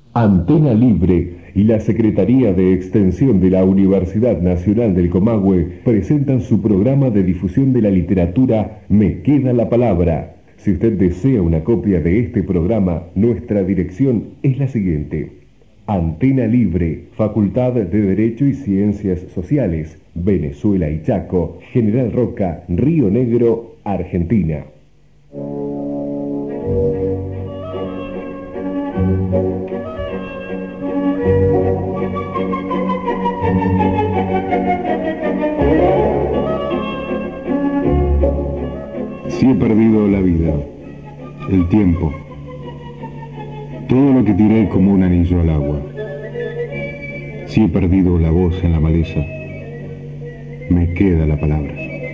Antena Libre y la Secretaría de Extensión de la Universidad Nacional del Comahue presentan su programa de difusión de la literatura Me Queda la Palabra. Si usted desea una copia de este programa, nuestra dirección es la siguiente: Antena Libre, Facultad de Derecho y Ciencias Sociales, Venezuela y Chaco, General Roca, Río Negro, Argentina. Si he perdido la vida, el tiempo, todo lo que tiré como un anillo al agua. Si he perdido la voz en la maleza, me queda la palabra.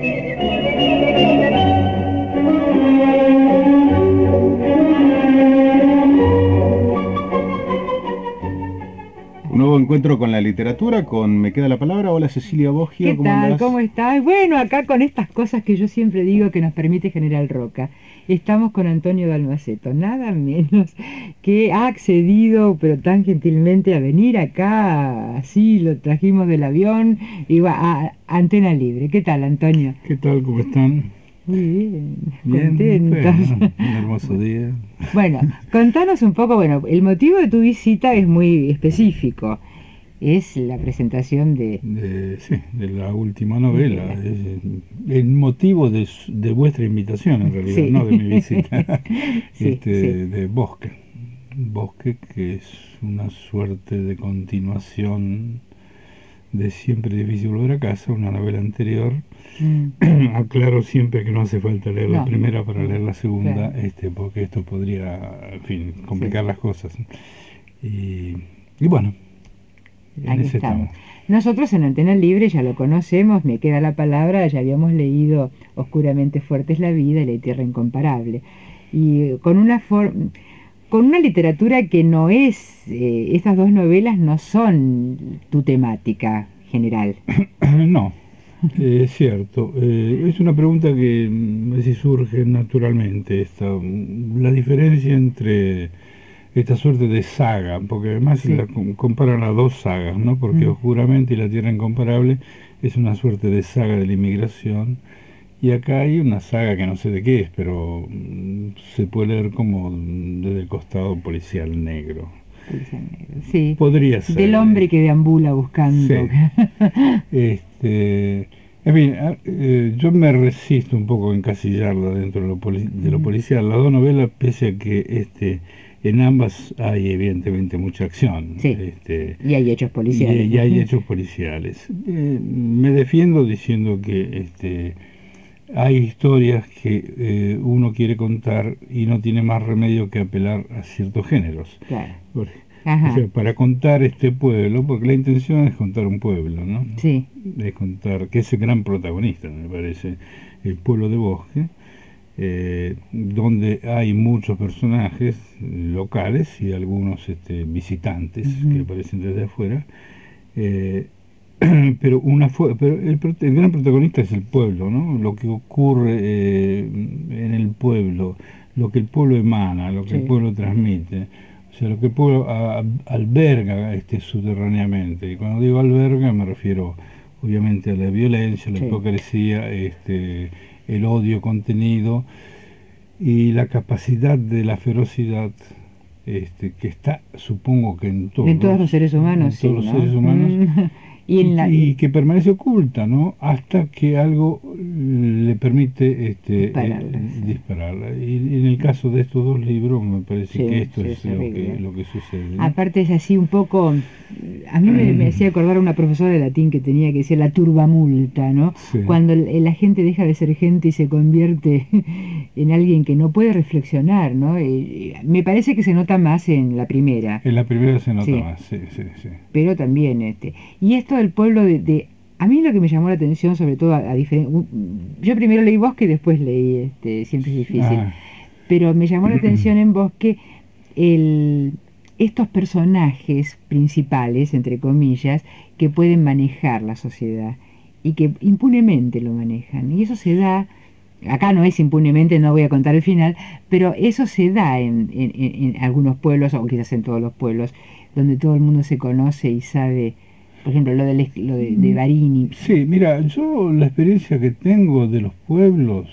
Un nuevo encuentro con la literatura, con Me Queda la Palabra. Hola Cecilia Boggio, ¿Qué ¿cómo tal? andás? ¿Cómo estás? Bueno, acá con estas cosas que yo siempre digo que nos permite General Roca. Estamos con Antonio Dalmaceto, nada menos que ha accedido, pero tan gentilmente, a venir acá, así lo trajimos del avión, y va a Antena Libre. ¿Qué tal, Antonio? ¿Qué tal? ¿Cómo están? Muy bien, Bien, contentos. bueno, un hermoso día. Bueno, contanos un poco, bueno, el motivo de tu visita es muy específico. Es la presentación de De la última novela. Es el motivo de vuestra invitación, en realidad, Sí. no de mi visita. Sí, sí. De Bosque. Bosque, que es una suerte de continuación de Siempre difícil volver a casa, una novela anterior. Aclaro siempre que no hace falta leer la No. primera para leer la segunda, Claro. porque esto podría, en fin, complicar Sí. las cosas. Y bueno, en Ahí ese estamos. estamos. Nosotros en Antena Libre ya lo conocemos, Me Queda la Palabra, ya habíamos leído Oscuramente Fuerte es la Vida y La Tierra Incomparable. Y con una literatura que no es, estas dos novelas no son tu temática general. No, es cierto. Es una pregunta que a veces surge naturalmente. La diferencia entre esta suerte de saga, porque además Sí. comparan a dos sagas, ¿no? Porque Mm. Oscuramente y La Tierra Incomparable es una suerte de saga de la inmigración. Y acá hay una saga que no sé de qué es, pero se puede leer como desde el costado policial negro. Sí, Podría ser. del hombre que deambula buscando. Sí. En fin, yo me resisto un poco a encasillarla dentro de lo policial. Las dos novelas, pese a que en ambas hay evidentemente mucha acción. Sí. Y hay hechos policiales. Y hay hechos policiales. Me defiendo diciendo que hay historias que uno quiere contar y no tiene más remedio que apelar a ciertos géneros. Claro. O sea, para contar este pueblo, porque la intención es contar un pueblo, ¿no? Sí. Es contar, que es el gran protagonista, me parece, el pueblo de Bosque, donde hay muchos personajes locales y algunos visitantes que aparecen desde afuera, pero el gran protagonista es el pueblo, ¿no? Lo que ocurre en el pueblo, lo que el pueblo emana, lo que Sí. el pueblo transmite. O sea, lo que el pueblo alberga subterráneamente. Y cuando digo alberga me refiero obviamente a la violencia, la Sí. hipocresía, el odio contenido y la capacidad de la ferocidad que está, supongo que en todos los seres humanos, en todos sí, los ¿no? seres humanos. Y que permanece oculta, ¿no? Hasta que algo le permite dispararla. Y en el caso de estos dos libros me parece Sí, que esto sí, es lo que sucede, ¿no? Aparte es así un poco, a mí me hacía acordar a una profesora de latín que tenía que decir la turbamulta, ¿no? Sí. Cuando la gente deja de ser gente y se convierte en alguien que no puede reflexionar, ¿no? Me parece que se nota más en la primera. En la primera se nota Sí. más, sí. Pero también, y esto del pueblo a mí lo que me llamó la atención, sobre todo yo primero leí Bosque y después leí Siempre es difícil. Pero me llamó la atención en Bosque estos personajes principales, entre comillas, que pueden manejar la sociedad y que impunemente lo manejan. Y eso se da acá no es impunemente, no voy a contar el final, pero eso se da en algunos pueblos, o quizás en todos los pueblos, donde todo el mundo se conoce y sabe, por ejemplo, de Barini. Sí, mira, yo la experiencia que tengo de los pueblos,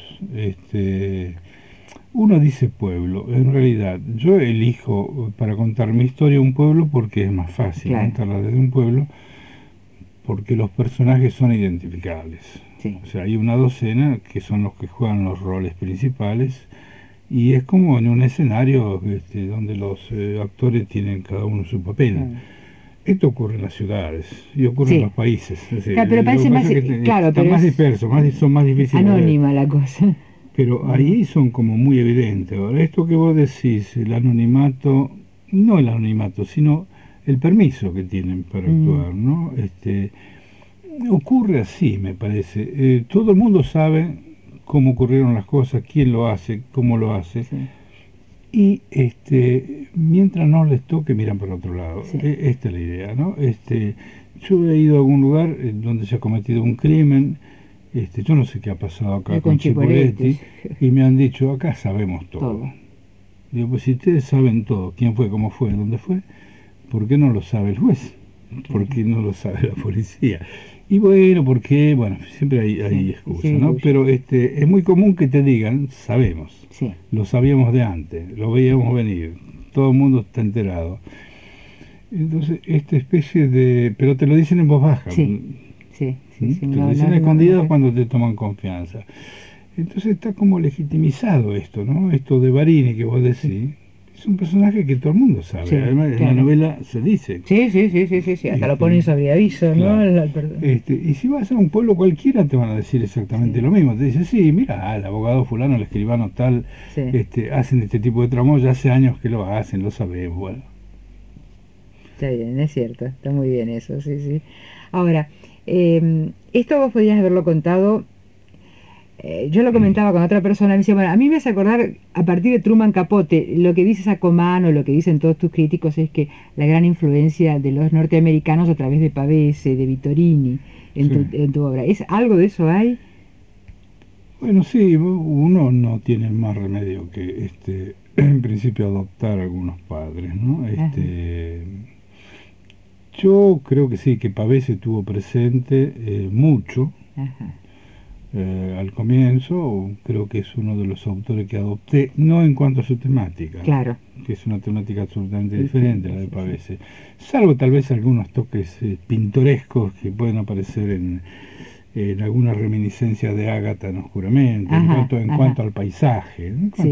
uno dice pueblo, en realidad yo elijo para contar mi historia un pueblo porque es más fácil Claro. contarla desde un pueblo, porque los personajes son identificables. Sí. O sea, hay una docena que son los que juegan los roles principales y es como en un escenario donde los actores tienen cada uno su papel. Claro. Esto ocurre en las ciudades y ocurre Sí. en los países. Es decir, Claro, pero lo parece que más, pasa es que claro, están pero más es dispersos, son más difíciles de ver. anónima la cosa. Pero ahí son como muy evidentes. Ahora, esto que vos decís, el anonimato, no el anonimato, sino el permiso que tienen para actuar, ¿no? Ocurre así, me parece. Todo el mundo sabe cómo ocurrieron las cosas, quién lo hace, cómo lo hace. Sí. Y mientras no les toque, miran para otro lado. Sí. Esta es la idea, ¿no? Yo he ido a algún lugar donde se ha cometido un crimen. Yo no sé qué ha pasado acá con Chipoletti, y me han dicho, acá sabemos todo. Digo, pues si ustedes saben todo, quién fue, cómo fue, dónde fue, ¿por qué no lo sabe el juez? ¿Por qué no lo sabe la policía? Y bueno, porque, bueno, siempre hay excusas, sí, ¿no? Pero es muy común que te digan, sabemos, Sí. lo sabíamos de antes, lo veíamos venir, todo el mundo está enterado. Entonces, esta especie de... Pero te lo dicen en voz baja. Sí. Sí, sí, sí, Te lo dicen escondidas cuando te toman confianza. Entonces está como legitimizado esto, ¿no? Esto de Barini que vos decís, es un personaje que todo el mundo sabe. Sí, Además, en la novela se dice. Sí. Hasta lo ponen sobre aviso, Claro. ¿no? Y si vas a un pueblo cualquiera te van a decir exactamente lo mismo. Te dicen, sí, mira, el abogado fulano, el escribano tal, Sí. hacen este tipo de tramos, ya hace años que lo hacen, lo sabemos. Bueno. Está bien, es cierto, está muy bien eso, sí. Ahora, esto vos podías haberlo contado, yo lo comentaba con otra persona, me decía, bueno, a mí me hace acordar, a partir de Truman Capote, lo que dice Sacomano, lo que dicen todos tus críticos, es que la gran influencia de los norteamericanos a través de Pavese, de Vittorini, en tu obra. ¿Es algo de eso hay? Bueno, sí, uno no tiene más remedio que, en principio, adoptar a algunos padres, ¿no? Yo creo que sí, que Pavese tuvo presente mucho Ajá. al comienzo. Creo que es uno de los autores que adopté, no en cuanto a su temática, Claro. que es una temática absolutamente diferente a la de Pavese, salvo tal vez algunos toques pintorescos que pueden aparecer en alguna reminiscencia de Ágata en Oscuramente, en cuanto al paisaje,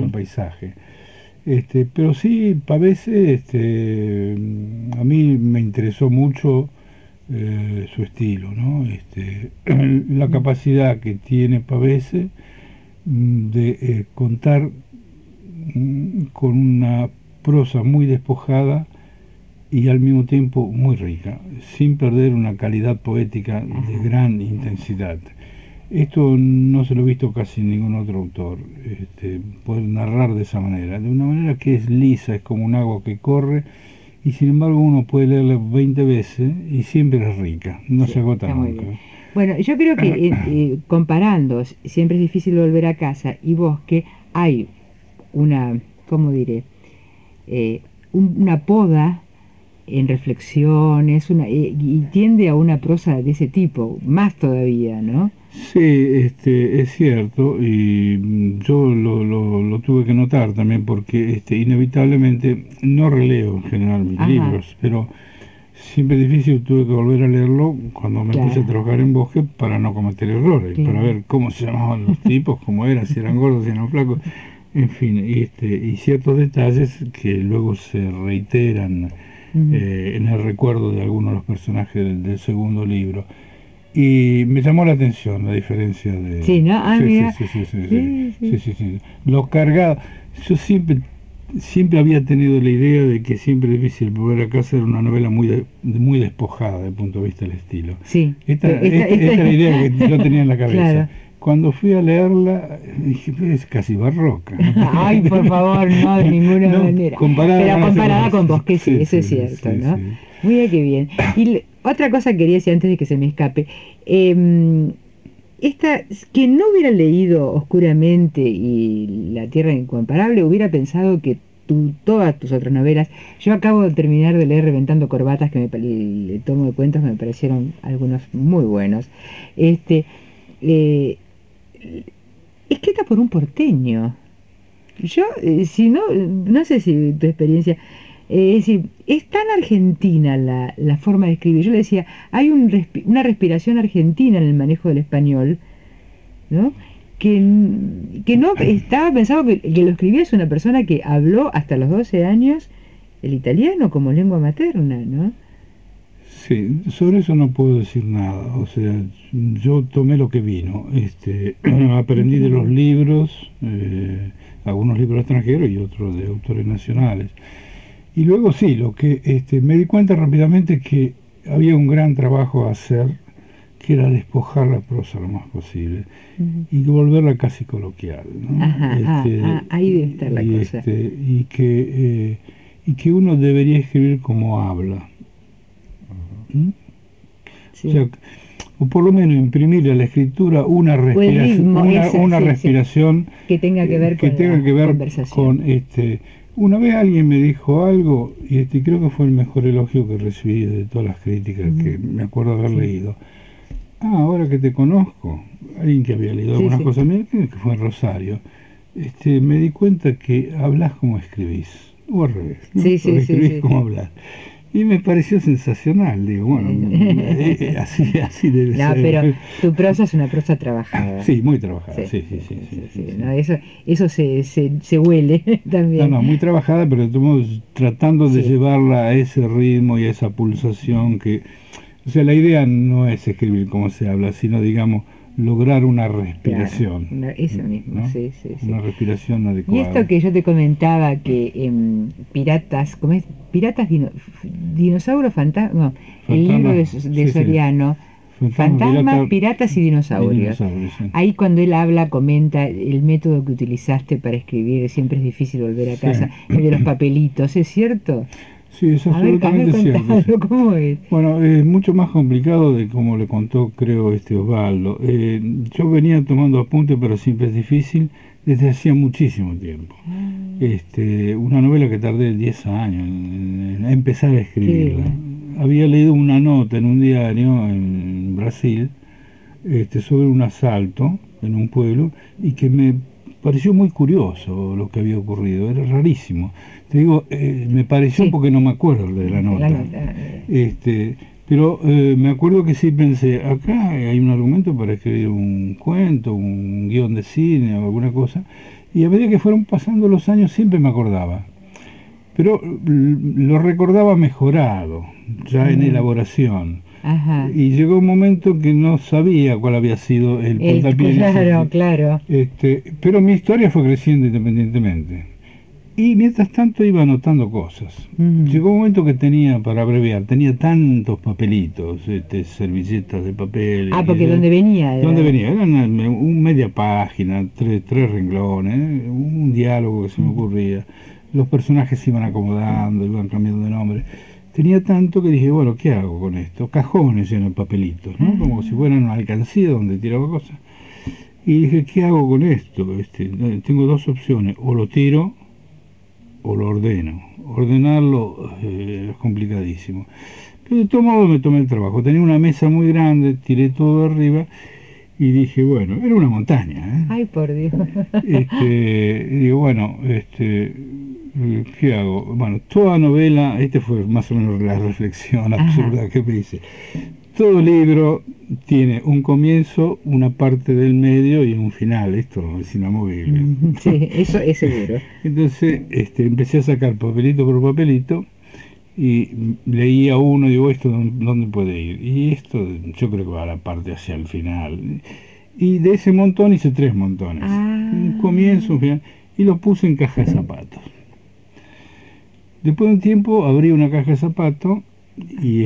pero sí, Pavese, a mí me interesó mucho su estilo, ¿no? La capacidad que tiene Pavese de contar con una prosa muy despojada y al mismo tiempo muy rica, sin perder una calidad poética de gran intensidad. Esto no se lo he visto casi en ningún otro autor, poder narrar de esa manera, de una manera que es lisa, es como un agua que corre, y sin embargo uno puede leerla 20 veces y siempre es rica, no se agota nunca. Bueno, yo creo que comparando Siempre es difícil volver a casa y Bosque, hay una, ¿cómo diré? Una poda en reflexiones, y tiende a una prosa de ese tipo, más todavía, ¿no? Sí, es cierto, y yo lo tuve que notar también porque inevitablemente no releo en general mis libros, pero siempre es difícil, tuve que volver a leerlo cuando me puse a trabajar en Bosque para no cometer errores, para ver cómo se llamaban los tipos, cómo eran, si eran gordos, si eran flacos, en fin, y ciertos detalles que luego se reiteran en el recuerdo de algunos de los personajes del segundo libro. Y me llamó la atención la diferencia de... Sí, ¿no? Sí. Lo cargado. Yo siempre había tenido la idea de que Siempre es difícil volver a casa era una novela muy despojada desde el punto de vista del estilo. Sí. Esta es la idea que yo tenía en la cabeza. Claro. Cuando fui a leerla, dije, es casi barroca. Ay, por favor, no, de ninguna manera. Pero comparada con Bosque, sí, eso es cierto, ¿no? Sí. Muy bien, qué bien. Y otra cosa que quería decir antes de que se me escape. quien no hubiera leído Oscuramente y La Tierra Incomparable hubiera pensado que todas tus otras novelas, yo acabo de terminar de leer Reventando Corbatas, que le tomo de cuentos, me parecieron algunos muy buenos, escrita por un porteño. Yo, si no, no sé si tu experiencia, es decir, es tan argentina la forma de escribir. Yo le decía, hay una respiración argentina en el manejo del español, ¿no? Que no estaba pensado que lo escribía es una persona que habló hasta los 12 años el italiano como lengua materna, ¿no? Sí, sobre eso no puedo decir nada. O sea, yo tomé lo que vino. Aprendí de los libros, algunos libros extranjeros y otros de autores nacionales. Y luego sí, lo que me di cuenta rápidamente que había un gran trabajo a hacer, que era despojar la prosa lo más posible y volverla casi coloquial, ¿no? Ahí debe estar la cosa. Y que uno debería escribir como habla. Sí. O sea, o por lo menos imprimirle a la escritura una respiración, respiración que tenga que ver con una vez alguien me dijo algo y creo que fue el mejor elogio que recibí de todas las críticas que me acuerdo haber leído. Ahora que te conozco, alguien que había leído algunas cosas mías, que fue en Rosario, me di cuenta que hablas como escribís, o al revés, ¿no? Escribís como hablas. Y me pareció sensacional, digo, bueno, así debe ser. No, pero tu prosa es una prosa trabajada. Sí, muy trabajada, sí. No, eso se huele también. No, muy trabajada, pero estamos tratando de llevarla a ese ritmo y a esa pulsación que... O sea, la idea no es escribir como se habla, sino, digamos, lograr una respiración. Claro, eso mismo, ¿no? Sí. Una respiración adecuada. Y esto que yo te comentaba, que Piratas, ¿cómo es? Dinosaurios Fantasma, no, el libro de Soriano, Fantasmas, Piratas y Dinosaurios. Ahí cuando él habla, comenta el método que utilizaste para escribir, siempre es difícil volver a casa, el de los papelitos, ¿es cierto? Sí, es absolutamente cierto. ¿Cómo es? Bueno, es mucho más complicado de como le contó, creo, Osvaldo. Yo venía tomando apuntes, pero siempre es difícil, desde hacía muchísimo tiempo. Una novela que tardé 10 años en empezar a escribirla. Había leído una nota en un diario en Brasil sobre un asalto en un pueblo y que me pareció muy curioso lo que había ocurrido, era rarísimo. Te digo, me pareció porque no me acuerdo de la nota. Pero me acuerdo que sí pensé, acá hay un argumento para escribir un cuento, un guión de cine o alguna cosa, y a medida que fueron pasando los años siempre me acordaba. Pero lo recordaba mejorado, ya en elaboración. Ajá. Y llegó un momento que no sabía cuál había sido el puntapié. Claro. Pero mi historia fue creciendo independientemente. Y mientras tanto iba anotando cosas. Llegó un momento que tenía tanía tantos papelitos, servilletas de papel. Porque ¿dónde venía? Eran media página, tres renglones, un diálogo que se me ocurría. Los personajes se iban acomodando, iban cambiando de nombre. Tenía tanto que dije, bueno, ¿qué hago con esto? Cajones llenos de papelitos, ¿no? Como si fueran una alcancía donde tiraba cosas. Y dije, ¿qué hago con esto? Tengo dos opciones, o lo tiro o lo ordeno. Ordenarlo es complicadísimo. Pero de todo modo me tomé el trabajo. Tenía una mesa muy grande, tiré todo arriba y dije, bueno, era una montaña. Ay, por Dios. Digo, bueno, ¿qué hago? Bueno, toda novela, fue más o menos la reflexión absurda que me hice. Todo libro tiene un comienzo, una parte del medio y un final. Esto es inamovible. Sí, eso es seguro. Entonces empecé a sacar papelito por papelito y leía uno y digo, ¿esto dónde puede ir? Y esto yo creo que va a la parte hacia el final. Y de ese montón hice 3 montones. Un comienzo, un final, y lo puse en caja de zapatos. Después de un tiempo abrí una caja de zapatos y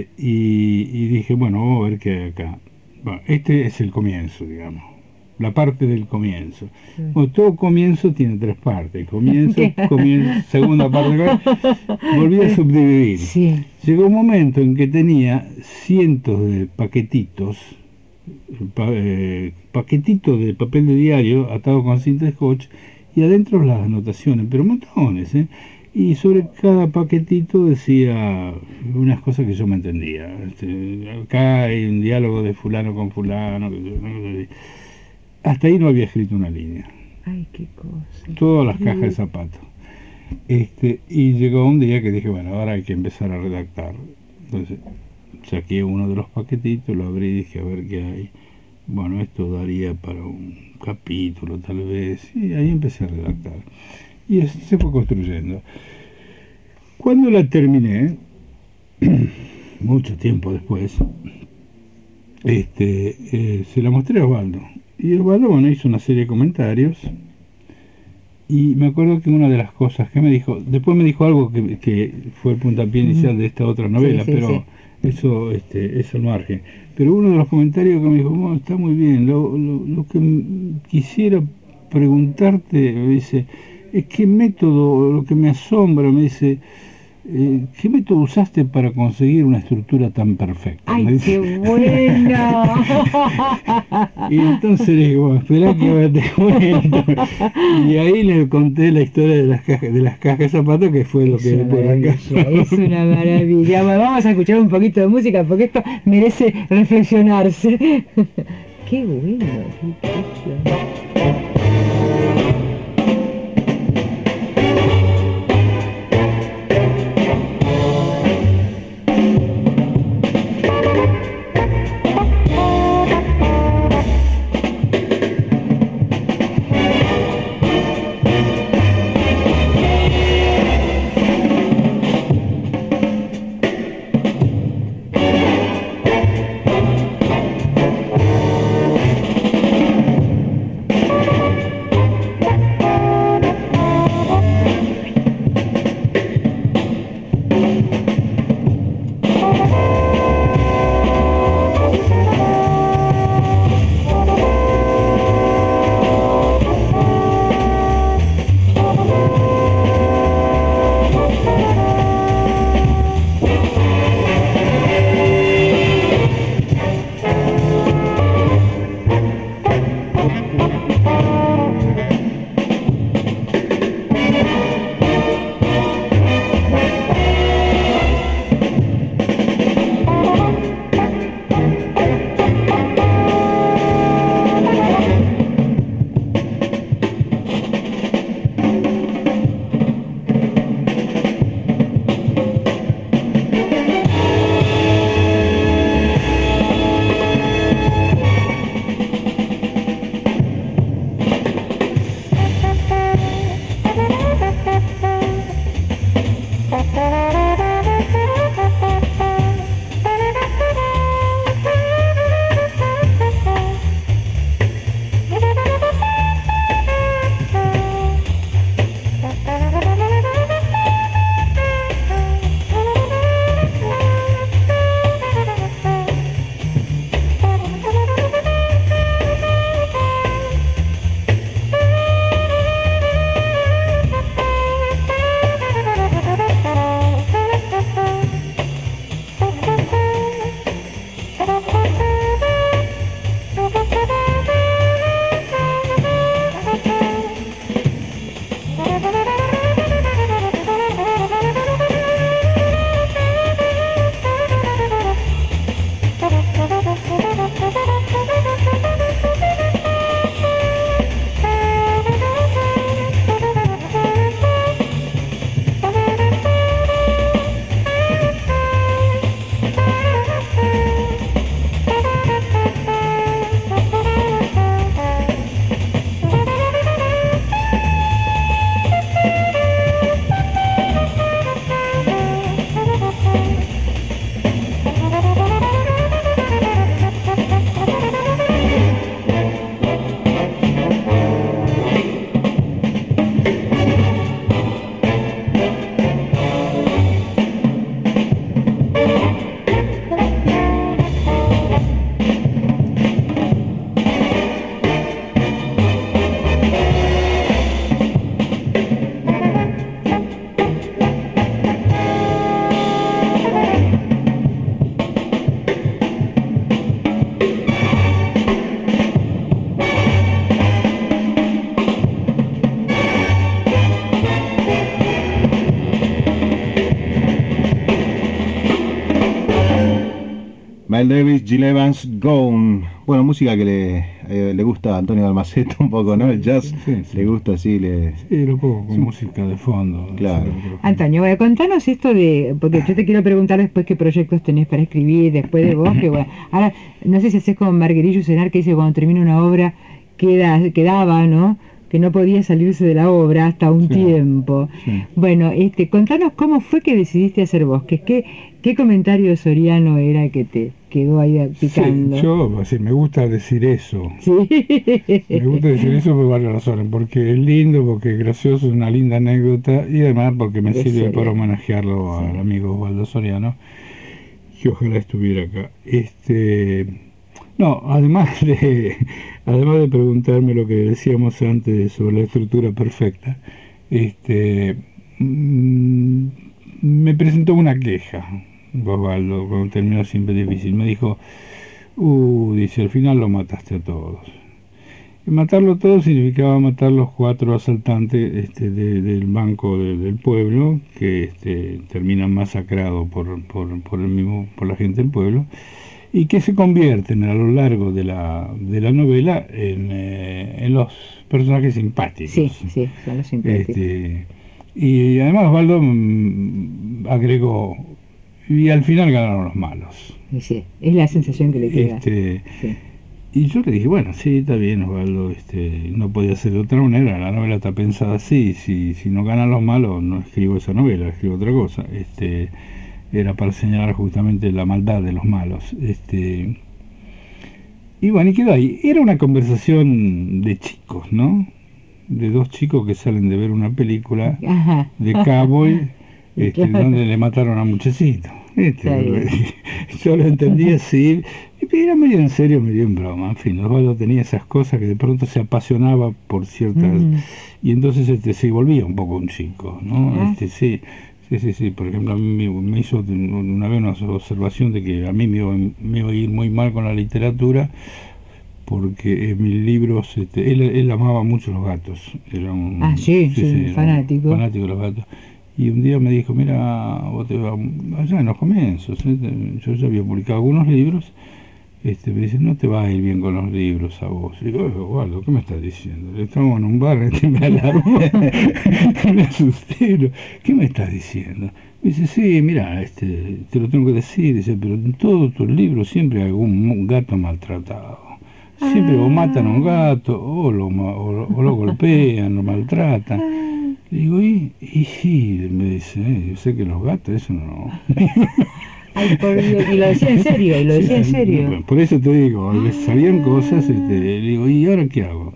dije, bueno, vamos a ver qué hay acá. Bueno, este es el comienzo, digamos, la parte del comienzo. Bueno, todo comienzo tiene 3 partes. Comienzo, segunda parte. Volví a subdividir. Sí. Llegó un momento en que tenía cientos de paquetitos paquetito de papel de diario atado con cinta de scotch y adentro las anotaciones, pero montones, ¿eh? Y sobre cada paquetito decía unas cosas que yo me entendía. Acá hay un diálogo de fulano con fulano. Hasta ahí no había escrito una línea. Ay, qué cosa. Todas las cajas de zapatos. Y llegó un día que dije, bueno, ahora hay que empezar a redactar. Entonces saqué uno de los paquetitos, lo abrí y dije, a ver qué hay. Bueno, esto daría para un capítulo tal vez. Y ahí empecé a redactar. Y así se fue construyendo. Cuando la terminé, mucho tiempo después, se la mostré a Osvaldo. Y Osvaldo, bueno, hizo una serie de comentarios. Y me acuerdo que una de las cosas que me dijo, después me dijo algo que fue el puntapié inicial de esta otra novela, Sí, pero eso es al margen. Pero uno de los comentarios que me dijo, bueno, está muy bien, lo que quisiera preguntarte, me dice, es qué método, lo que me asombra, me dice, ¿qué método usaste para conseguir una estructura tan perfecta? ¡Ay, qué bueno! Y entonces le dije, bueno, esperá que ahora te cuento. Y ahí le conté la historia de las cajas de zapatos, que fue lo que por acá. Es una maravilla. Bueno, vamos a escuchar un poquito de música porque esto merece reflexionarse. ¡Qué bueno! Miles Davis, Gil Evans, Gone. Bueno, música que le gusta a Antonio Dalmaceto un poco, ¿no? El jazz le gusta así. Sí, lo pongo con música de fondo. Claro. Antonio, bueno, contanos esto porque yo te quiero preguntar después qué proyectos tenés para escribir, después de vos, que bueno, ahora, no sé si haces como Marguerite Yourcenar, que dice cuando termina una obra, quedaba, ¿no? Que no podía salirse de la obra hasta un tiempo. Sí. Bueno, contanos cómo fue que decidiste hacer Bosques, qué comentario soriano era que te quedó ahí picando. Sí, yo, así, me gusta decir eso. Sí. Me gusta decir eso por varias razones, porque es lindo, porque es gracioso, es una linda anécdota, y además porque me sirve para homenajearlo al amigo Osvaldo Soriano, que ojalá estuviera acá. No, además de preguntarme lo que decíamos antes sobre la estructura perfecta, me presentó una queja, Osvaldo, cuando terminó Siempre Difícil. Me dijo, dice, al final lo mataste a todos. Y matarlo todo significaba matar los 4 asaltantes del banco del pueblo, que terminan masacrados por la gente del pueblo, y que se convierten a lo largo de la novela en los personajes simpáticos. Sí, son los simpáticos. Y además Osvaldo agregó, y al final ganaron los malos. Sí, es la sensación que le queda. Sí. Y yo le dije, bueno, sí, está bien, Osvaldo, no podía ser de otra manera, la novela está pensada así, si no ganan los malos, no escribo esa novela, escribo otra cosa. Era para señalar justamente la maldad de los malos. Y bueno, y quedó ahí. Era una conversación de chicos, ¿no? De 2 chicos que salen de ver una película de cowboy, donde le mataron a un muchachito. Yo lo entendí así, y era medio en serio, medio en broma. En fin, Osvaldo tenía esas cosas que de pronto se apasionaba por ciertas... Y entonces se volvía un poco un chico, ¿no? Sí, por ejemplo, a mí me hizo una vez una observación de que a mí me iba a ir muy mal con la literatura, porque en mis libros, él amaba mucho los gatos, era un fanático. Fanático de los gatos. Y un día me dijo, mira, vos te vas allá en los comienzos, yo ya había publicado algunos libros, me dice, no te va a ir bien con los libros a vos. Y digo, Osvaldo, ¿qué me estás diciendo? Estamos en un bar, me alarmó, me asusté. ¿Qué me estás diciendo? Me dice, sí, mira, te lo tengo que decir, dice, pero en todos tus libros siempre hay algún gato maltratado. Siempre o matan a un gato, o lo golpean, lo maltratan. Digo, y sí, me dice, yo sé que los gatos, eso no... Ay, por Dios, y lo decía en serio, Bueno, por eso te digo, les salían cosas, le digo, ¿y ahora qué hago?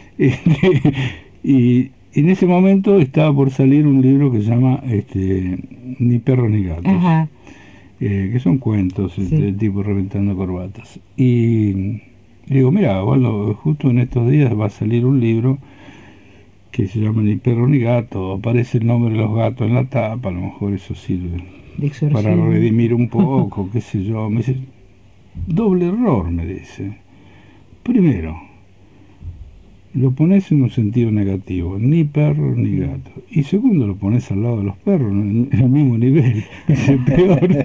Y en ese momento estaba por salir un libro que se llama Ni perros ni gatos, que son cuentos, tipo Reventando Corbatas. Y digo, mira, Osvaldo, justo en estos días va a salir un libro que se llama Ni perro ni gato, aparece el nombre de los gatos en la tapa, a lo mejor eso sirve para redimir un poco, qué sé yo. Me dice, doble error, me dice. Primero, lo pones en un sentido negativo, ni perro ni gato. Y segundo, lo pones al lado de los perros, en el mismo nivel, es el peor.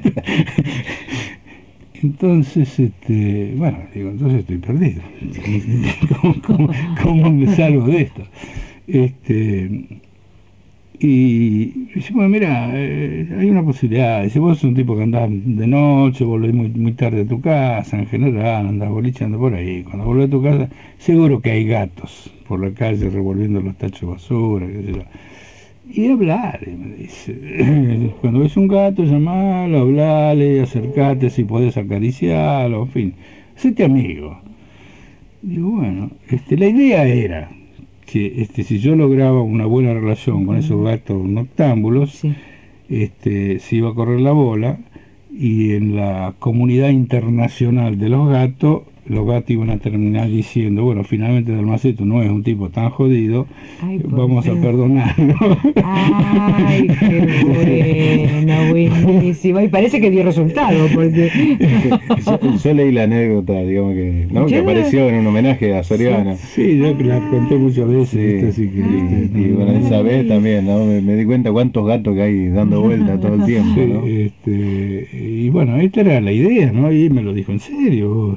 Entonces, bueno, digo, entonces estoy perdido. ¿Cómo me salgo de esto? Y dice, bueno, mira, hay una posibilidad. Dice, vos sos un tipo que andás de noche, volvés muy tarde a tu casa, en general, andás bolicheando por ahí. Cuando volvés a tu casa, seguro que hay gatos por la calle revolviendo los tachos de basura, qué sé yo. Y hablale, me dice. Cuando ves un gato, llamalo, hablale, acercate, si podés acariciarlo, en fin, séte amigo. Digo, bueno, la idea era que si yo lograba una buena relación con esos gatos noctámbulos, se iba a correr la bola, y en la comunidad internacional de los gatos iban a terminar diciendo, bueno, finalmente Dalmaceto no es un tipo tan jodido, vamos a perdonarlo. Ay, qué bueno, buenísimo. Y parece que dio resultado, porque... yo leí la anécdota, digamos que apareció en un homenaje a Soriano. Sí, yo la conté muchas veces. Así que, y bueno, esa vez también, ¿no? Me di cuenta cuántos gatos que hay dando vueltas todo el tiempo, ¿no? Y bueno, esta era la idea, ¿no? Y me lo dijo en serio.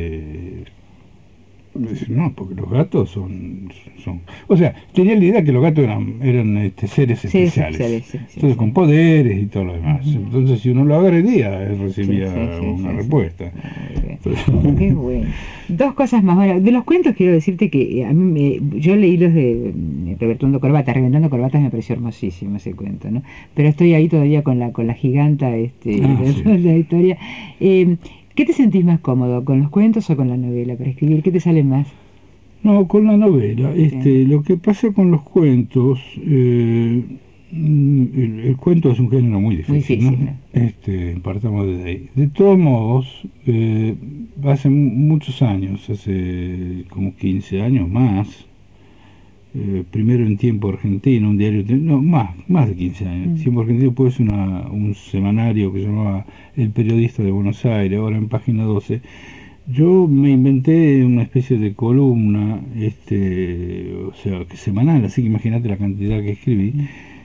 No, porque los gatos son... O sea, tenía la idea que los gatos eran seres especiales. Sí, entonces, con poderes y todo lo demás. Entonces, si uno lo agredía, él recibía una respuesta. Qué bueno. Dos cosas más. Bueno, de los cuentos quiero decirte que a mí yo leí los de Reventando Corbatas me pareció hermosísimo ese cuento, ¿no? Pero estoy ahí todavía con la giganta de la historia. ¿Qué te sentís más cómodo, con los cuentos o con la novela para escribir? ¿Qué te sale más? No, con la novela. Lo que pasa con los cuentos, el cuento es un género muy difícil, ¿no? Partamos de ahí. De todos modos, hace muchos años, hace como 15 años más, primero en Tiempo Argentino, un diario, no, más de 15 años. Tiempo Argentino, después un semanario que se llamaba El Periodista de Buenos Aires, ahora en Página 12. Yo me inventé una especie de columna, o sea, semanal, así que imagínate la cantidad que escribí,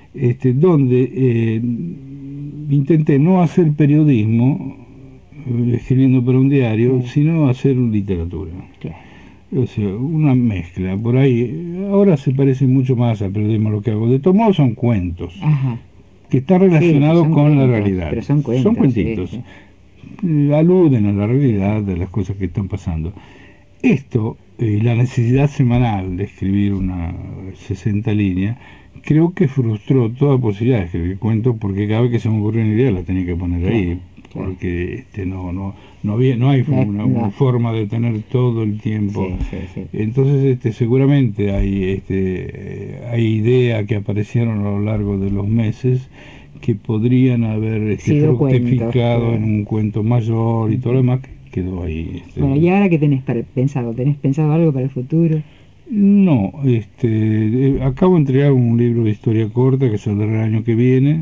donde intenté no hacer periodismo escribiendo para un diario, sino hacer literatura. Claro. O sea, una mezcla, por ahí. Ahora se parece mucho más al periodismo lo que hago. De todos modos son cuentos, que están relacionados con la realidad. Pero son cuentos. Son cuentitos. Aluden a la realidad de las cosas que están pasando. Esto, la necesidad semanal de escribir una 60 líneas, creo que frustró toda posibilidad de escribir cuentos, porque cada vez que se me ocurrió una idea la tenía que poner ahí, porque no hay una forma de tener todo el tiempo. Entonces seguramente hay ideas que aparecieron a lo largo de los meses que podrían haber fructificado en un cuento mayor y todo lo demás que quedó ahí. Bueno, ¿y ahora qué tenés pensado? ¿Tenés pensado algo para el futuro? No, acabo de entregar un libro de historia corta que saldrá el año que viene,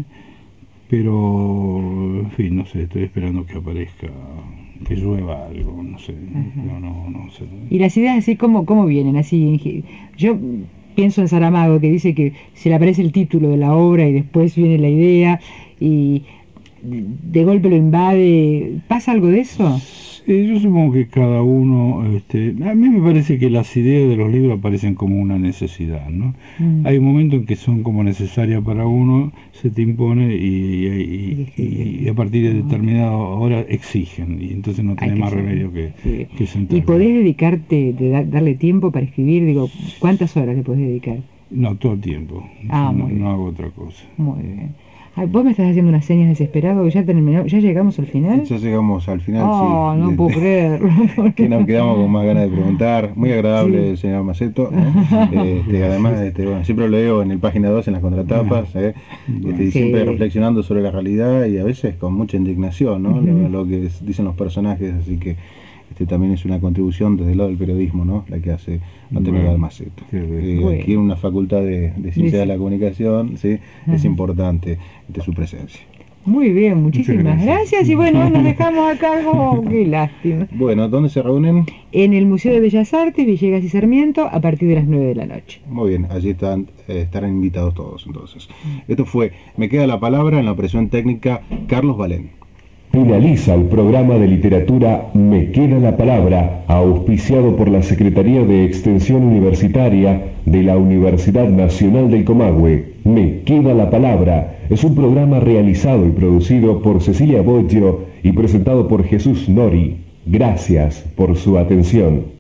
pero en fin, no sé, estoy esperando que aparezca, que llueva algo, no sé. No sé. ¿Y las ideas así cómo vienen? Así, yo pienso en Saramago, que dice que se le aparece el título de la obra y después viene la idea y de golpe lo invade. ¿Pasa algo de eso? Yo supongo que cada uno, a mí me parece que las ideas de los libros aparecen como una necesidad, ¿no? Hay un momento en que son como necesarias para uno, se te impone y a partir de determinada hora exigen, y entonces no tenés más remedio que sentarte. ¿Y podés dedicarte, darle tiempo para escribir? Digo, ¿cuántas horas le podés dedicar? No, todo el tiempo. No hago otra cosa. Muy bien. Ay, vos me estás haciendo unas señas desesperado, ya llegamos al final. Ya llegamos al final, sí. No puedo creerlo. Que nos quedamos con más ganas de preguntar. Muy agradable el señor Maceto. Además, siempre lo leo en el Página 2, en las contratapas, siempre reflexionando sobre la realidad y a veces con mucha indignación, ¿no? Lo que dicen los personajes, así que también es una contribución desde el lado del periodismo, ¿no? La que hace Antonio Dalmaceto. Aquí en una facultad de Ciencia de la Comunicación, es importante su presencia. Muy bien, muchísimas gracias. Y bueno, nos dejamos acá, qué lástima. Bueno, ¿dónde se reúnen? En el Museo de Bellas Artes, Villegas y Sarmiento, a partir de las 9 de la noche. Muy bien, allí estarán invitados todos entonces. Esto fue Me Queda la Palabra, en la operación técnica Carlos Balén. Finaliza el programa de literatura Me Queda la Palabra, auspiciado por la Secretaría de Extensión Universitaria de la Universidad Nacional del Comahue. Me Queda la Palabra es un programa realizado y producido por Cecilia Boggio y presentado por Jesús Nori. Gracias por su atención.